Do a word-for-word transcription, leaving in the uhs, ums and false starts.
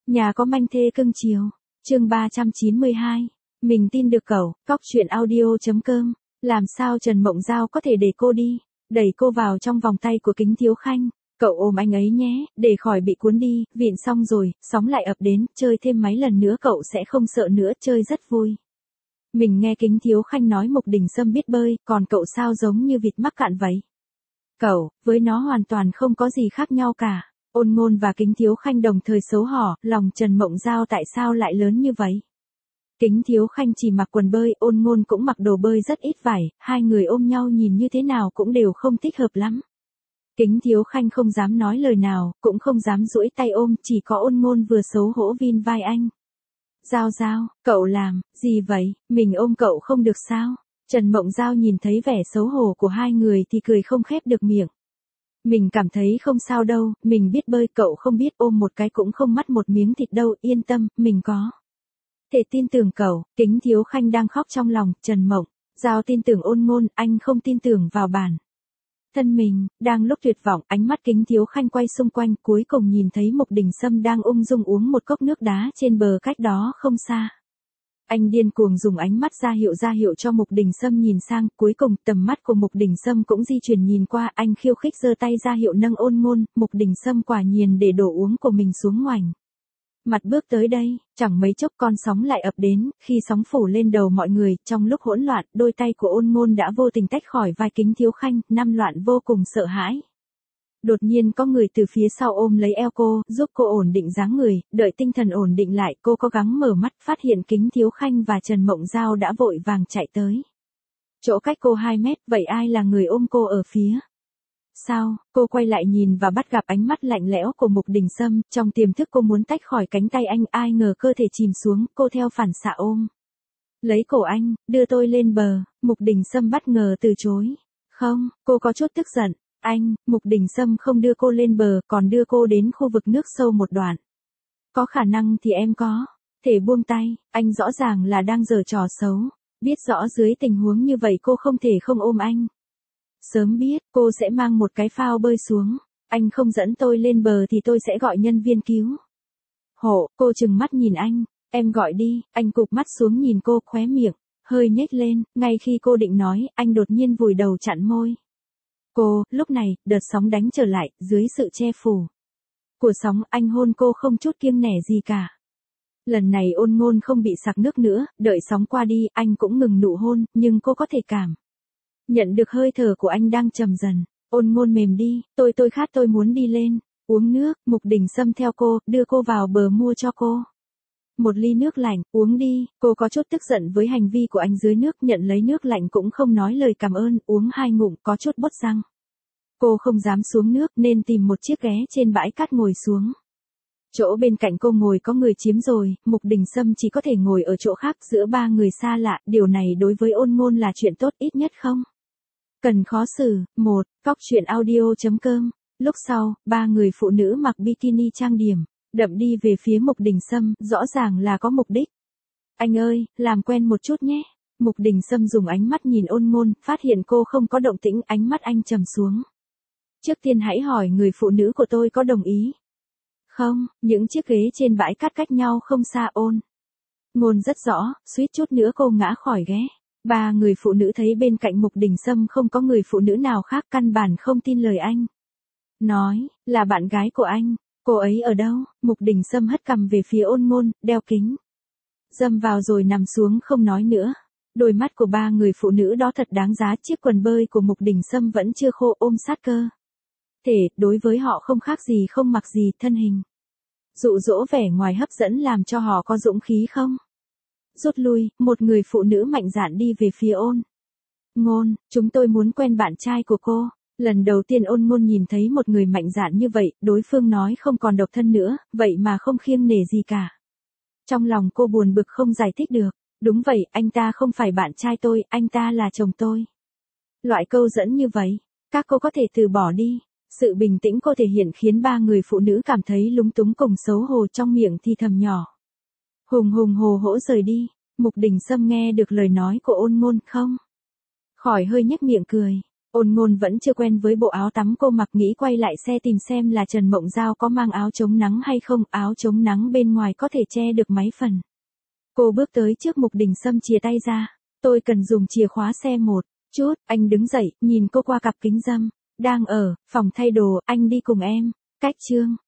Nhà có manh thê cưng chiều. Chương ba trăm chín mươi hai. Mình tin được cậu. Cóc truyện audio.com. Làm sao Trần Mộng Giao có thể để cô đi? Đẩy cô vào trong vòng tay của Kính Thiếu Khanh. Cậu ôm anh ấy nhé, để khỏi bị cuốn đi. Vịn xong rồi, sóng lại ập đến, chơi thêm mấy lần nữa cậu sẽ không sợ nữa, chơi rất vui. Mình nghe Kính Thiếu Khanh nói Mục Đình Sâm biết bơi, còn cậu sao giống như vịt mắc cạn vậy? Cậu, với nó hoàn toàn không có gì khác nhau cả. Ôn Ngôn và Kính Thiếu Khanh đồng thời xấu hổ, lòng Trần Mộng Giao tại sao lại lớn như vậy? Kính Thiếu Khanh chỉ mặc quần bơi, Ôn Ngôn cũng mặc đồ bơi rất ít vải, hai người ôm nhau nhìn như thế nào cũng đều không thích hợp lắm. Kính Thiếu Khanh không dám nói lời nào, cũng không dám duỗi tay ôm, chỉ có Ôn Ngôn vừa xấu hổ vin vai anh. Giao Giao, cậu làm, gì vậy, mình ôm cậu không được sao? Trần Mộng Giao nhìn thấy vẻ xấu hổ của hai người thì cười không khép được miệng. Mình cảm thấy không sao đâu, mình biết bơi, cậu không biết, ôm một cái cũng không mất một miếng thịt đâu, yên tâm, mình có thể tin tưởng cậu. Kính Thiếu Khanh đang khóc trong lòng, Trần Mộng Giao tin tưởng Ôn Ngôn, anh không tin tưởng vào bản thân mình. Đang lúc tuyệt vọng, ánh mắt Kính Thiếu Khanh quay xung quanh, cuối cùng nhìn thấy Mục Đình Sâm đang ung dung uống một cốc nước đá trên bờ cách đó không xa. Anh điên cuồng dùng ánh mắt ra hiệu ra hiệu cho Mục Đình Sâm nhìn sang, cuối cùng tầm mắt của Mục Đình Sâm cũng di chuyển nhìn qua, anh khiêu khích giơ tay ra hiệu nâng Ôn Ngôn, Mục Đình Sâm quả nhiên để đồ uống của mình xuống ngoảnh mặt bước tới đây, chẳng mấy chốc con sóng lại ập đến, khi sóng phủ lên đầu mọi người, trong lúc hỗn loạn, đôi tay của Ôn Ngôn đã vô tình tách khỏi vai Kính Thiếu Khanh, năm loạn vô cùng sợ hãi. Đột nhiên có người từ phía sau ôm lấy eo cô, giúp cô ổn định dáng người, đợi tinh thần ổn định lại, cô cố gắng mở mắt, phát hiện Kính Thiếu Khanh và Trần Mộng Giao đã vội vàng chạy tới. Chỗ cách cô hai mét, vậy ai là người ôm cô ở phía sao? Cô quay lại nhìn và bắt gặp ánh mắt lạnh lẽo của Mục Đình Sâm, trong tiềm thức cô muốn tách khỏi cánh tay anh, ai ngờ cơ thể chìm xuống, cô theo phản xạ ôm lấy cổ anh, đưa tôi lên bờ. Mục Đình Sâm bất ngờ từ chối. Không, cô có chút tức giận. Anh, Mục Đình Sâm không đưa cô lên bờ, còn đưa cô đến khu vực nước sâu một đoạn. Có khả năng thì em có thể buông tay, anh rõ ràng là đang giở trò xấu. Biết rõ dưới tình huống như vậy cô không thể không ôm anh. Sớm biết, cô sẽ mang một cái phao bơi xuống. Anh không dẫn tôi lên bờ thì tôi sẽ gọi nhân viên cứu hộ. Cô trừng mắt nhìn anh. Em gọi đi. Anh cụp mắt xuống nhìn cô, khóe miệng hơi nhếch lên. Ngay khi cô định nói, anh đột nhiên vùi đầu chặn môi cô. Lúc này, đợt sóng đánh trở lại, dưới sự che phủ của sóng, anh hôn cô không chút kiêng nể gì cả. Lần này Ôn Ngôn không bị sặc nước nữa, đợi sóng qua đi, anh cũng ngừng nụ hôn, nhưng cô có thể cảm nhận được hơi thở của anh đang trầm dần. Ôn Ngôn mềm đi, tôi tôi khát, tôi muốn đi lên uống nước. Mục Đình Sâm theo cô, đưa cô vào bờ mua cho cô một ly nước lạnh, uống đi. Cô có chút tức giận với hành vi của anh dưới nước, nhận lấy nước lạnh cũng không nói lời cảm ơn, uống hai ngụm có chút bốt răng. Cô không dám xuống nước nên tìm một chiếc ghế trên bãi cát ngồi xuống. Chỗ bên cạnh cô ngồi có người chiếm rồi, Mục Đình Sâm chỉ có thể ngồi ở chỗ khác giữa ba người xa lạ, điều này đối với Ôn Ngôn là chuyện tốt, ít nhất không cần khó xử. Một, Cóc truyện audio.com. Lúc sau, ba người phụ nữ mặc bikini trang điểm, đậm đi về phía Mục Đình Sâm, rõ ràng là có mục đích. Anh ơi, làm quen một chút nhé. Mục Đình Sâm dùng ánh mắt nhìn Ôn Ngôn, phát hiện cô không có động tĩnh, ánh mắt anh trầm xuống. Trước tiên hãy hỏi người phụ nữ của tôi có đồng ý không. Những chiếc ghế trên bãi cát cách nhau không xa. Ôn Ngôn rất rõ, suýt chút nữa cô ngã khỏi ghế. Ba người phụ nữ thấy bên cạnh Mục Đình Sâm không có người phụ nữ nào khác, căn bản không tin lời anh nói, là bạn gái của anh. Cô ấy ở đâu? Mục Đình Sâm hất cằm về phía Ôn Ngôn, đeo kính dâm vào rồi nằm xuống không nói nữa. Đôi mắt của ba người phụ nữ đó thật đáng giá. Chiếc quần bơi của Mục Đình Sâm vẫn chưa khô, ôm sát cơ thể, đối với họ không khác gì không mặc gì, thân hình dụ dỗ vẻ ngoài hấp dẫn làm cho họ có dũng khí không rút lui. Một người phụ nữ mạnh dạn đi về phía Ôn Ngôn. Chúng tôi muốn quen bạn trai của cô. Lần đầu tiên Ôn Ngôn nhìn thấy một người mạnh dạn như vậy, đối phương nói không còn độc thân nữa, vậy mà không kiêng nể gì cả. Trong lòng cô buồn bực không giải thích được. Đúng vậy, anh ta không phải bạn trai tôi, anh ta là chồng tôi. Loại câu dẫn như vậy, các cô có thể từ bỏ đi. Sự bình tĩnh cô thể hiện khiến ba người phụ nữ cảm thấy lúng túng cùng xấu hổ, trong miệng thì thầm nhỏ. Hùng hùng hồ hỗ rời đi. Mục Đình Sâm nghe được lời nói của Ôn Ngôn không khỏi hơi nhếch miệng cười. Ôn Ngôn vẫn chưa quen với bộ áo tắm cô mặc, nghĩ quay lại xe tìm xem là Trần Mộng Giao có mang áo chống nắng hay không, áo chống nắng bên ngoài có thể che được mấy phần. Cô bước tới trước Mục Đình Sâm chìa tay ra, tôi cần dùng chìa khóa xe một chút, anh đứng dậy, nhìn cô qua cặp kính râm, đang ở phòng thay đồ, anh đi cùng em. Cách chương